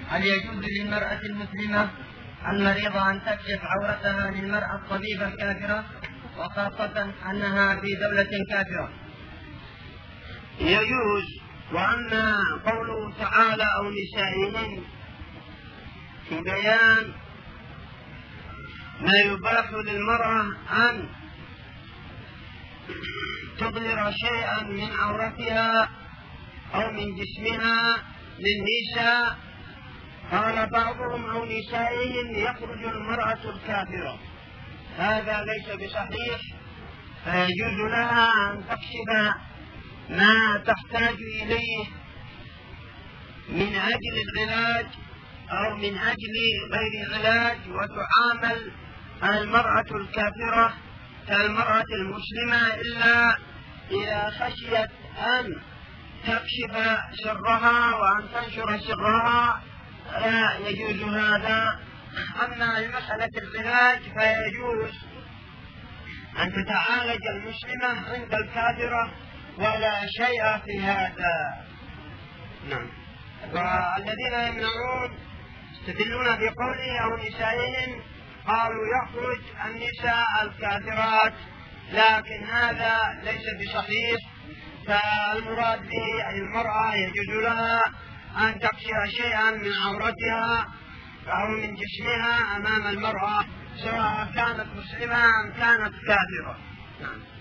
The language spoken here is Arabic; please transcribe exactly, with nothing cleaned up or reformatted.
هل يجوز للمرأة المسلمة المريضة أن تكشف عورتها للمرأة الطبيبة الكافرة، وخاصة أنها في دولة كافرة؟ يجوز. وأما قوله تعالى أو نسائهن في بيان ما يباح للمرأة أن تظهر شيئا من عورتها أو من جسمها للنساء، قال بعضهم أو نسائهن يخرج المرأة الكافرة، هذا ليس بصحيح، فيجوز لها أن تكشف ما تحتاج إليه من أجل العلاج أو من أجل غير العلاج، وتعامل المرأة الكافرة كالمرأة المسلمة، إلا إذا خشيت أن تكشف سرها وأن تنشر سرها لا يجوز هذا. أما المسألة العلاج فيجوز أن تتعالج المسلمة عند الكافرة ولا شيء في هذا. نعم. والذين يمنعون يستدلون بقوله أو نسائهن قالوا يخرج النساء الكافرات، لكن هذا ليس بصحيح، فالمراد به المرأة يجوز لها أن تكشف شيئا من عورتها أو من جسمها أمام المرأة، سواء كانت مسلمة أم كانت كافرة. نعم.